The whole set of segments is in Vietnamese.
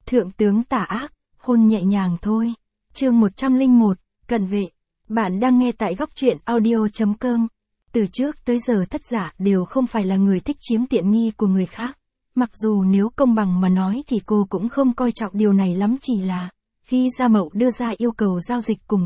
Thượng tướng tà ác, hôn nhẹ nhàng thôi. Chương 101, Cận vệ. Bạn đang nghe tại góc truyện audio.com. Từ trước tới giờ Thất Giả đều không phải là người thích chiếm tiện nghi của người khác. Mặc dù nếu công bằng mà nói thì cô cũng không coi trọng điều này lắm, chỉ là khi Gia Mậu đưa ra yêu cầu giao dịch cùng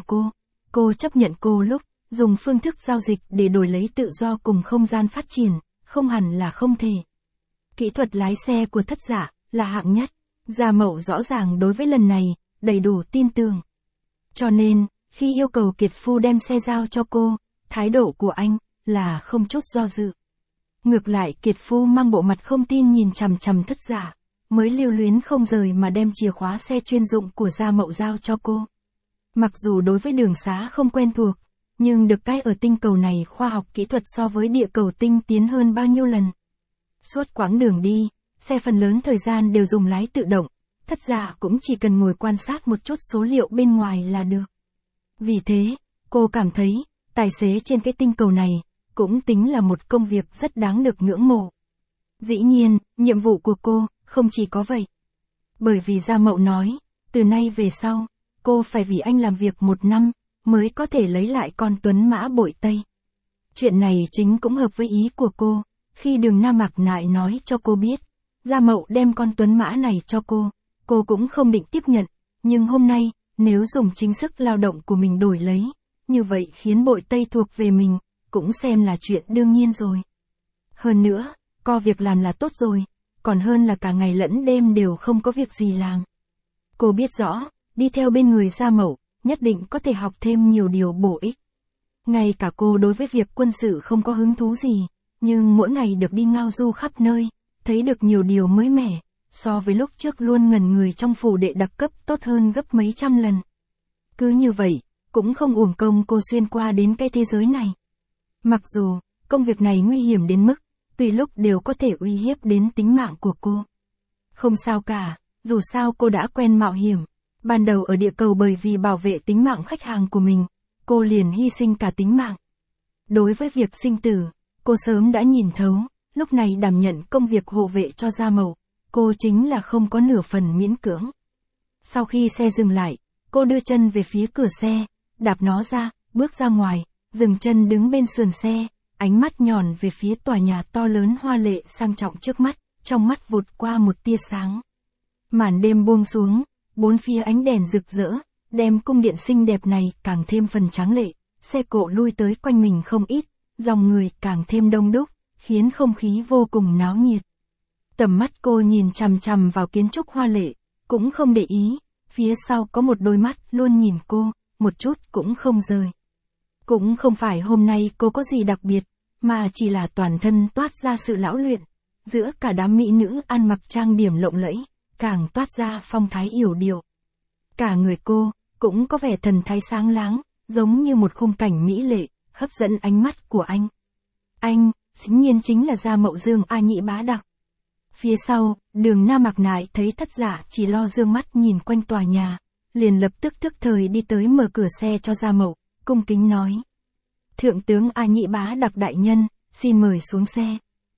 cô chấp nhận cô lúc dùng phương thức giao dịch để đổi lấy tự do cùng không gian phát triển, không hẳn là không thể. Kỹ thuật lái xe của Thất Giả là hạng nhất. Gia Mậu rõ ràng đối với lần này đầy đủ tin tưởng. Cho nên, khi yêu cầu Kiệt Phu đem xe giao cho cô, thái độ của anh là không chút do dự. Ngược lại Kiệt Phu mang bộ mặt không tin nhìn chằm chằm Thất Giả, mới lưu luyến không rời mà đem chìa khóa xe chuyên dụng của Gia Mậu giao cho cô. Mặc dù đối với đường xá không quen thuộc, nhưng được cái ở tinh cầu này khoa học kỹ thuật so với địa cầu tinh tiến hơn bao nhiêu lần. Suốt quãng đường đi, xe phần lớn thời gian đều dùng lái tự động, Thất Giả cũng chỉ cần ngồi quan sát một chút số liệu bên ngoài là được. Vì thế, cô cảm thấy, tài xế trên cái tinh cầu này, cũng tính là một công việc rất đáng được ngưỡng mộ. Dĩ nhiên, nhiệm vụ của cô, không chỉ có vậy. Bởi vì Gia Mậu nói, từ nay về sau, cô phải vì anh làm việc 1 năm, mới có thể lấy lại con tuấn mã bội Tây. Chuyện này chính cũng hợp với ý của cô, khi Đường Nam Mạc Nại nói cho cô biết, Gia Mậu đem con tuấn mã này cho cô cũng không định tiếp nhận, nhưng hôm nay, nếu dùng chính sức lao động của mình đổi lấy, như vậy khiến bội Tây thuộc về mình, cũng xem là chuyện đương nhiên rồi. Hơn nữa, có việc làm là tốt rồi, còn hơn là cả ngày lẫn đêm đều không có việc gì làm. Cô biết rõ, đi theo bên người Gia Mậu, nhất định có thể học thêm nhiều điều bổ ích. Ngay cả cô đối với việc quân sự không có hứng thú gì, nhưng mỗi ngày được đi ngao du khắp nơi, thấy được nhiều điều mới mẻ, so với lúc trước luôn ngẩn người trong phủ đệ đặc cấp tốt hơn gấp mấy trăm lần. Cứ như vậy, cũng không uổng công cô xuyên qua đến cái thế giới này. Mặc dù, công việc này nguy hiểm đến mức, tùy lúc đều có thể uy hiếp đến tính mạng của cô. Không sao cả, dù sao cô đã quen mạo hiểm. Ban đầu ở địa cầu bởi vì bảo vệ tính mạng khách hàng của mình, cô liền hy sinh cả tính mạng. Đối với việc sinh tử, cô sớm đã nhìn thấu, lúc này đảm nhận công việc hộ vệ cho Gia Mậu, cô chính là không có nửa phần miễn cưỡng. Sau khi xe dừng lại, cô đưa chân về phía cửa xe, đạp nó ra, bước ra ngoài, dừng chân đứng bên sườn xe, ánh mắt nhòn về phía tòa nhà to lớn hoa lệ sang trọng trước mắt, trong mắt vụt qua một tia sáng. Màn đêm buông xuống, bốn phía ánh đèn rực rỡ, đem cung điện xinh đẹp này càng thêm phần tráng lệ, xe cộ lui tới quanh mình không ít, dòng người càng thêm đông đúc, khiến không khí vô cùng náo nhiệt. Tầm mắt cô nhìn chằm chằm vào kiến trúc hoa lệ, cũng không để ý, phía sau có một đôi mắt luôn nhìn cô, một chút cũng không rời. Cũng không phải hôm nay cô có gì đặc biệt, mà chỉ là toàn thân toát ra sự lão luyện, giữa cả đám mỹ nữ ăn mặc trang điểm lộng lẫy, càng toát ra phong thái yểu điệu. Cả người cô, cũng có vẻ thần thái sáng láng, giống như một khung cảnh mỹ lệ, hấp dẫn ánh mắt của anh. Anh, dĩ nhiên chính là Gia Mậu Dương A Nhị Bá Đặc. Phía sau, Đường Nam Mạc Nại thấy Thất Giả chỉ lo dương mắt nhìn quanh tòa nhà, liền lập tức tức thời đi tới mở cửa xe cho Gia Mậu, cung kính nói. Thượng tướng A Nhị Bá Đặc đại nhân, xin mời xuống xe.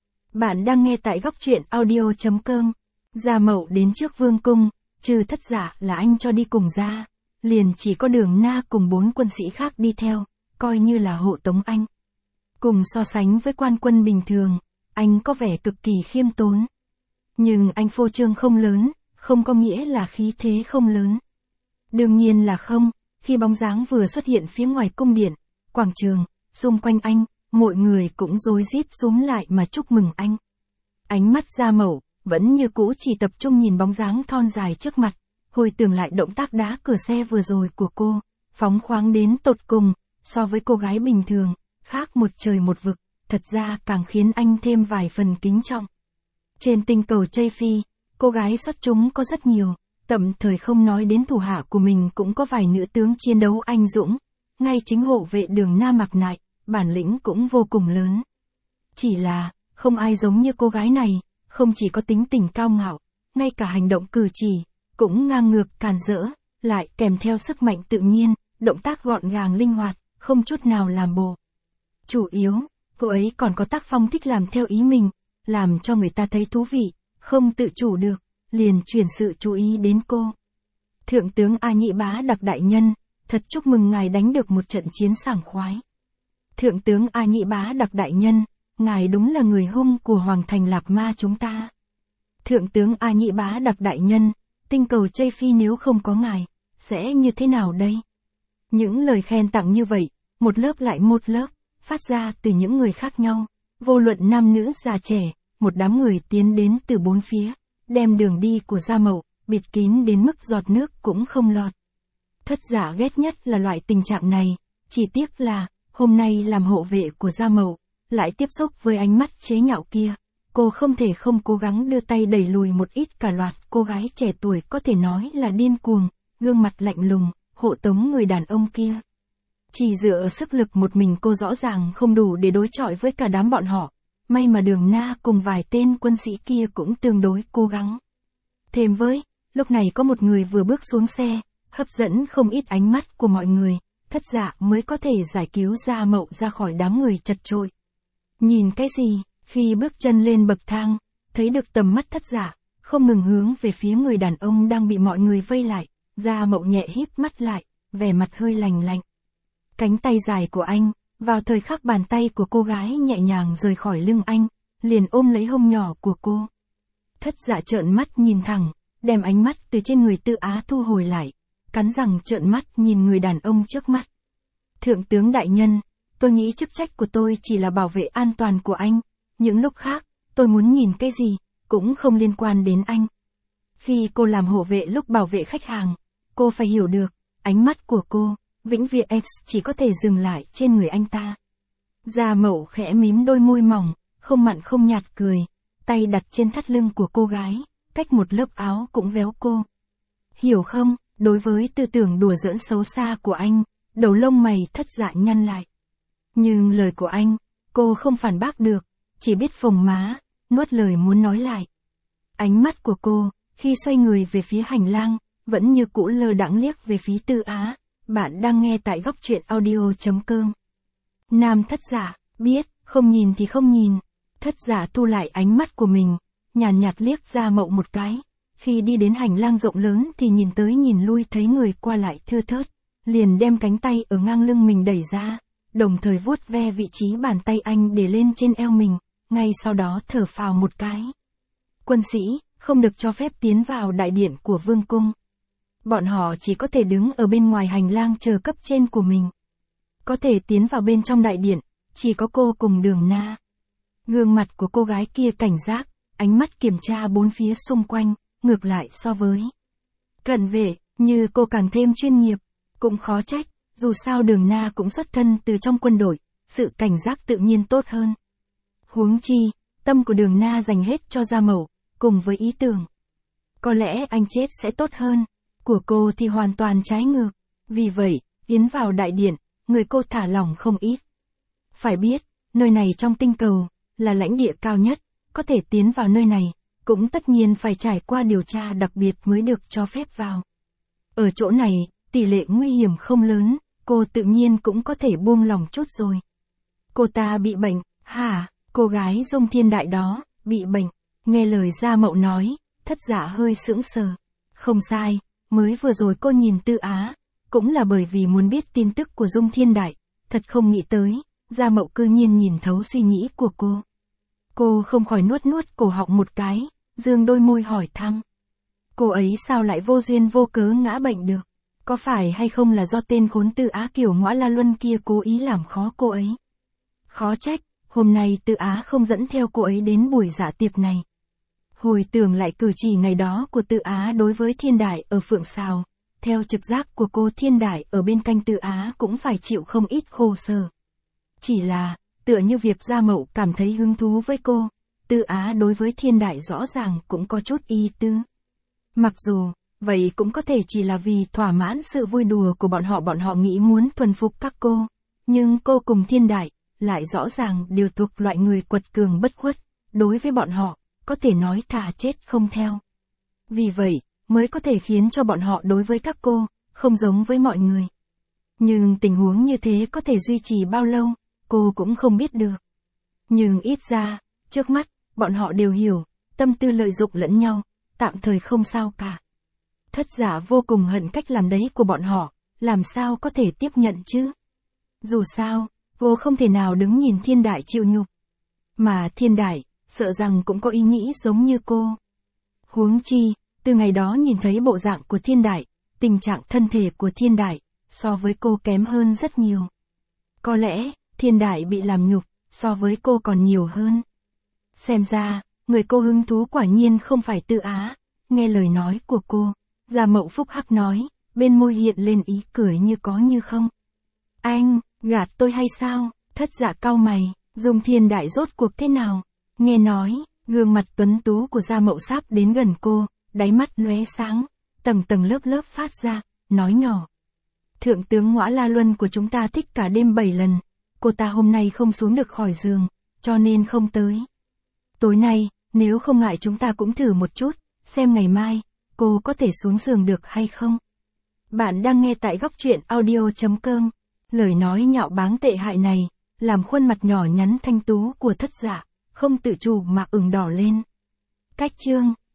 Bạn đang nghe tại góc truyện audio.com. Gia Mậu đến trước vương cung, trừ Thất Giả là anh cho đi cùng ra, liền chỉ có Đường Na cùng 4 quân sĩ khác đi theo, coi như là hộ tống anh. Cùng so sánh với quan quân bình thường, anh có vẻ cực kỳ khiêm tốn. Nhưng anh phô trương không lớn, không có nghĩa là khí thế không lớn. Đương nhiên là không, khi bóng dáng vừa xuất hiện phía ngoài cung điện, quảng trường, xung quanh anh, mọi người cũng rối rít xúm lại mà chúc mừng anh. Ánh mắt Gia Mậu vẫn như cũ chỉ tập trung nhìn bóng dáng thon dài trước mặt, hồi tưởng lại động tác đá cửa xe vừa rồi của cô, phóng khoáng đến tột cùng, so với cô gái bình thường, khác một trời một vực, thật ra càng khiến anh thêm vài phần kính trọng. Trên tinh cầu Tây Phi, cô gái xuất chúng có rất nhiều, tậm thời không nói đến thủ hạ của mình cũng có vài nữ tướng chiến đấu anh dũng, ngay chính hộ vệ Đường Nam Mạc Nại, bản lĩnh cũng vô cùng lớn. Chỉ là, không ai giống như cô gái này, không chỉ có tính tình cao ngạo, ngay cả hành động cử chỉ, cũng ngang ngược càn rỡ, lại kèm theo sức mạnh tự nhiên, động tác gọn gàng linh hoạt, không chút nào làm bộ. Chủ yếu, cô ấy còn có tác phong thích làm theo ý mình, làm cho người ta thấy thú vị, không tự chủ được, liền chuyển sự chú ý đến cô. Thượng tướng A Nhĩ Bá Đặc đại nhân, thật chúc mừng ngài đánh được một trận chiến sảng khoái. Thượng tướng A Nhĩ Bá Đặc đại nhân, ngài đúng là người hung của Hoàng thành Lạp Ma chúng ta. Thượng tướng A Nhĩ Bá Đặc đại nhân, tinh cầu Chây Phi nếu không có ngài, sẽ như thế nào đây? Những lời khen tặng như vậy, một lớp lại một lớp, phát ra từ những người khác nhau, vô luận nam nữ già trẻ, một đám người tiến đến từ bốn phía, đem đường đi của Gia Mậu, bịt kín đến mức giọt nước cũng không lọt. Thất Dạ ghét nhất là loại tình trạng này, chỉ tiếc là, hôm nay làm hộ vệ của Gia Mậu, lại tiếp xúc với ánh mắt chế nhạo kia. Cô không thể không cố gắng đưa tay đẩy lùi một ít cả loạt cô gái trẻ tuổi có thể nói là điên cuồng, gương mặt lạnh lùng, hộ tống người đàn ông kia. Chỉ dựa ở sức lực một mình cô rõ ràng không đủ để đối chọi với cả đám bọn họ. May mà Đường Na cùng vài tên quân sĩ kia cũng tương đối cố gắng. Thêm với, lúc này có một người vừa bước xuống xe, hấp dẫn không ít ánh mắt của mọi người, Thất Dạ mới có thể giải cứu Gia Mậu ra khỏi đám người chật chội. Nhìn cái gì? Khi bước chân lên bậc thang, thấy được tầm mắt Thất Dạ, không ngừng hướng về phía người đàn ông đang bị mọi người vây lại, Gia Mậu nhẹ híp mắt lại, vẻ mặt hơi lạnh lạnh. Cánh tay dài của anh, vào thời khắc bàn tay của cô gái nhẹ nhàng rời khỏi lưng anh, liền ôm lấy hông nhỏ của cô. Thất Dạ trợn mắt nhìn thẳng, đem ánh mắt từ trên người Tư Á thu hồi lại, cắn răng trợn mắt nhìn người đàn ông trước mắt. Thượng tướng đại nhân, tôi nghĩ chức trách của tôi chỉ là bảo vệ an toàn của anh. Những lúc khác, tôi muốn nhìn cái gì, cũng không liên quan đến anh. Khi cô làm hộ vệ lúc bảo vệ khách hàng, cô phải hiểu được, ánh mắt của cô, vĩnh viễn X chỉ có thể dừng lại trên người anh ta. Gia Mậu khẽ mím đôi môi mỏng, không mặn không nhạt cười, tay đặt trên thắt lưng của cô gái, cách một lớp áo cũng véo cô. Hiểu không, đối với tư tưởng đùa giỡn xấu xa của anh, đầu lông mày Thất Dạ nhăn lại. Nhưng lời của anh, cô không phản bác được, chỉ biết phồng má, nuốt lời muốn nói lại. Ánh mắt của cô, khi xoay người về phía hành lang, vẫn như cũ lơ đãng liếc về phía Tư Á. Bạn đang nghe tại góc truyện audio.com. Nam Thất Dạ, biết, không nhìn thì không nhìn. Thất Dạ thu lại ánh mắt của mình, nhàn nhạt liếc Gia Mậu một cái. Khi đi đến hành lang rộng lớn thì nhìn tới nhìn lui thấy người qua lại thưa thớt, liền đem cánh tay ở ngang lưng mình đẩy ra, đồng thời vuốt ve vị trí bàn tay anh để lên trên eo mình, ngay sau đó thở phào một cái. Quân sĩ, không được cho phép tiến vào đại điện của vương cung. Bọn họ chỉ có thể đứng ở bên ngoài hành lang chờ cấp trên của mình. Có thể tiến vào bên trong đại điện, chỉ có cô cùng Đường Na. Gương mặt của cô gái kia cảnh giác, ánh mắt kiểm tra bốn phía xung quanh, ngược lại so với cận vệ, như cô càng thêm chuyên nghiệp, cũng khó trách, dù sao Đường Na cũng xuất thân từ trong quân đội, sự cảnh giác tự nhiên tốt hơn. Huống chi, tâm của Đường Na dành hết cho Gia Mậu, cùng với ý tưởng. Có lẽ anh chết sẽ tốt hơn, của cô thì hoàn toàn trái ngược, vì vậy, tiến vào đại điện, người cô thả lỏng không ít. Phải biết, nơi này trong tinh cầu, là lãnh địa cao nhất, có thể tiến vào nơi này, cũng tất nhiên phải trải qua điều tra đặc biệt mới được cho phép vào. Ở chỗ này, tỷ lệ nguy hiểm không lớn, cô tự nhiên cũng có thể buông lòng chút rồi. Cô ta bị bệnh, hả? Cô gái Dung Thiên Đại đó, bị bệnh. Nghe lời Gia Mậu nói, Thất Dạ hơi sững sờ. Không sai, mới vừa rồi cô nhìn Tư Á, cũng là bởi vì muốn biết tin tức của Dung Thiên Đại, thật không nghĩ tới, Gia Mậu cư nhiên nhìn thấu suy nghĩ của cô. Cô không khỏi nuốt cổ họng một cái, dương đôi môi hỏi thăm. Cô ấy sao lại vô duyên vô cớ ngã bệnh được? Có phải hay không là do tên khốn Tư Á kiểu ngõa la luân kia cố ý làm khó cô ấy? Khó trách, hôm nay Tư Á không dẫn theo cô ấy đến buổi dạ tiệc này. Hồi tưởng lại cử chỉ ngày đó của Tư Á đối với Thiên Đại ở Phượng Sào, theo trực giác của cô Thiên Đại ở bên cạnh Tư Á cũng phải chịu không ít khổ sở. Chỉ là, tựa như việc Gia Mậu cảm thấy hứng thú với cô, Tư Á đối với Thiên Đại rõ ràng cũng có chút ý tư. Mặc dù, vậy cũng có thể chỉ là vì thỏa mãn sự vui đùa của bọn họ nghĩ muốn thuần phục các cô, nhưng cô cùng Thiên Đại, lại rõ ràng đều thuộc loại người quật cường bất khuất, đối với bọn họ, có thể nói thà chết không theo. Vì vậy, mới có thể khiến cho bọn họ đối với các cô, không giống với mọi người. Nhưng tình huống như thế có thể duy trì bao lâu, cô cũng không biết được. Nhưng ít ra, trước mắt, bọn họ đều hiểu, tâm tư lợi dụng lẫn nhau, tạm thời không sao cả. Thất Dạ vô cùng hận cách làm đấy của bọn họ, làm sao có thể tiếp nhận chứ? Dù sao, cô không thể nào đứng nhìn Thiên Đại chịu nhục. Mà Thiên Đại, sợ rằng cũng có ý nghĩ giống như cô. Huống chi, từ ngày đó nhìn thấy bộ dạng của Thiên Đại, tình trạng thân thể của Thiên Đại, so với cô kém hơn rất nhiều. Có lẽ, Thiên Đại bị làm nhục, so với cô còn nhiều hơn. Xem ra, người cô hứng thú quả nhiên không phải Tư Á. Nghe lời nói của cô, Gia Mậu phúc hắc nói, bên môi hiện lên ý cười như có như không. Anh, gạt tôi hay sao? Thất Dạ cau mày, Dung Thiên Đại rốt cuộc thế nào? Nghe nói, gương mặt tuấn tú của Gia Mậu sắp đến gần cô, đáy mắt lóe sáng, tầng tầng lớp lớp phát ra, nói nhỏ. Thượng tướng Ngõa La Luân của chúng ta thích cả đêm 7 lần, cô ta hôm nay không xuống được khỏi giường, cho nên không tới. Tối nay, nếu không ngại chúng ta cũng thử một chút, xem ngày mai, cô có thể xuống giường được hay không? Bạn đang nghe tại góc truyện audio.com. Lời nói nhạo báng tệ hại này, làm khuôn mặt nhỏ nhắn thanh tú của Thất Dạ, không tự chủ mà ửng đỏ lên. Cách chương